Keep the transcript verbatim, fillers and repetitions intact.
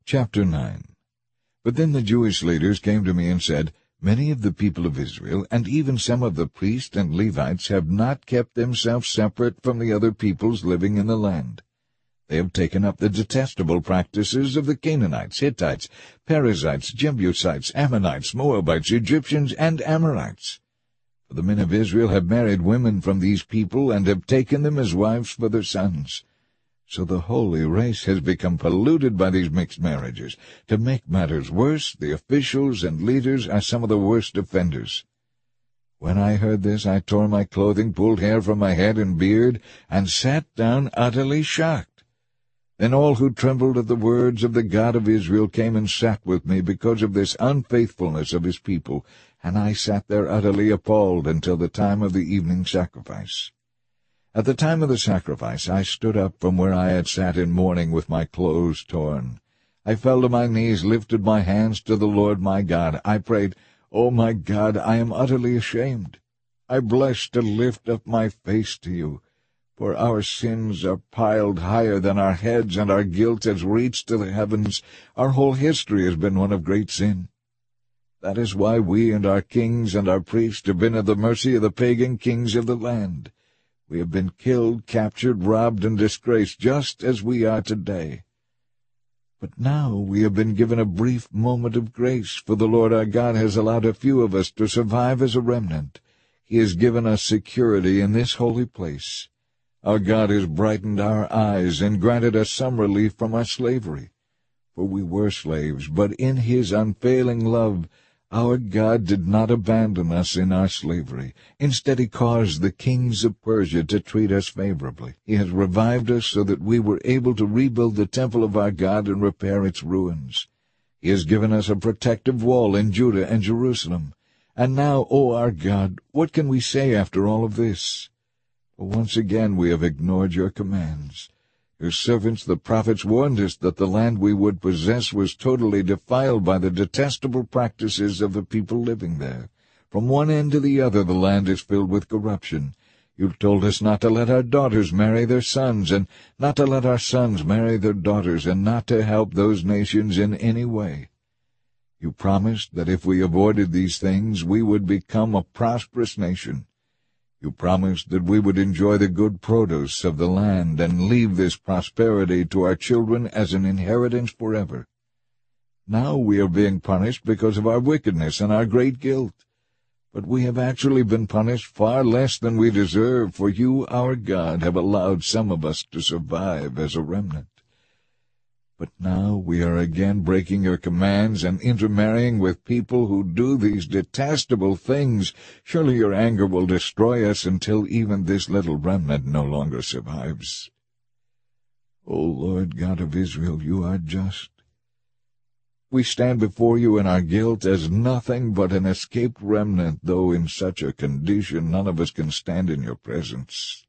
Chapter nine. But then the Jewish leaders came to me and said, Many of the people of Israel, and even some of the priests and Levites, have not kept themselves separate from the other peoples living in the land. They have taken up the detestable practices of the Canaanites, Hittites, Perizzites, Jebusites, Ammonites, Moabites, Egyptians, and Amorites. For the men of Israel have married women from these people, and have taken them as wives for their sons. So the holy race has become polluted by these mixed marriages. To make matters worse, the officials and leaders are some of the worst offenders. When I heard this, I tore my clothing, pulled hair from my head and beard, and sat down utterly shocked. Then all who trembled at the words of the God of Israel came and sat with me because of this unfaithfulness of his people, and I sat there utterly appalled until the time of the evening sacrifice. At the time of the sacrifice I stood up from where I had sat in mourning with my clothes torn. I fell to my knees, lifted my hands to the Lord my God. I prayed, O my God, I am utterly ashamed. I blush to lift up my face to you, for our sins are piled higher than our heads, and our guilt has reached to the heavens. Our whole history has been one of great sin. That is why we and our kings and our priests have been at the mercy of the pagan kings of the land. We have been killed, captured, robbed, and disgraced, just as we are today. But now we have been given a brief moment of grace, for the Lord our God has allowed a few of us to survive as a remnant. He has given us security in this holy place. Our God has brightened our eyes and granted us some relief from our slavery. For we were slaves, but in his unfailing love our God did not abandon us in our slavery. Instead, he caused the kings of Persia to treat us favorably. He has revived us so that we were able to rebuild the temple of our God and repair its ruins. He has given us a protective wall in Judah and Jerusalem. And now, O our God, what can we say after all of this? For once again we have ignored your commands. Your servants, the prophets, warned us that the land we would possess was totally defiled by the detestable practices of the people living there. From one end to the other the land is filled with corruption. You told us not to let our daughters marry their sons, and not to let our sons marry their daughters, and not to help those nations in any way. You promised that if we avoided these things, we would become a prosperous nation. You promised that we would enjoy the good produce of the land and leave this prosperity to our children as an inheritance forever. Now we are being punished because of our wickedness and our great guilt. But we have actually been punished far less than we deserve, for you, our God, have allowed some of us to survive as a remnant. But now we are again breaking your commands and intermarrying with people who do these detestable things. Surely your anger will destroy us until even this little remnant no longer survives. O Lord God of Israel, you are just. We stand before you in our guilt as nothing but an escaped remnant, though in such a condition none of us can stand in your presence.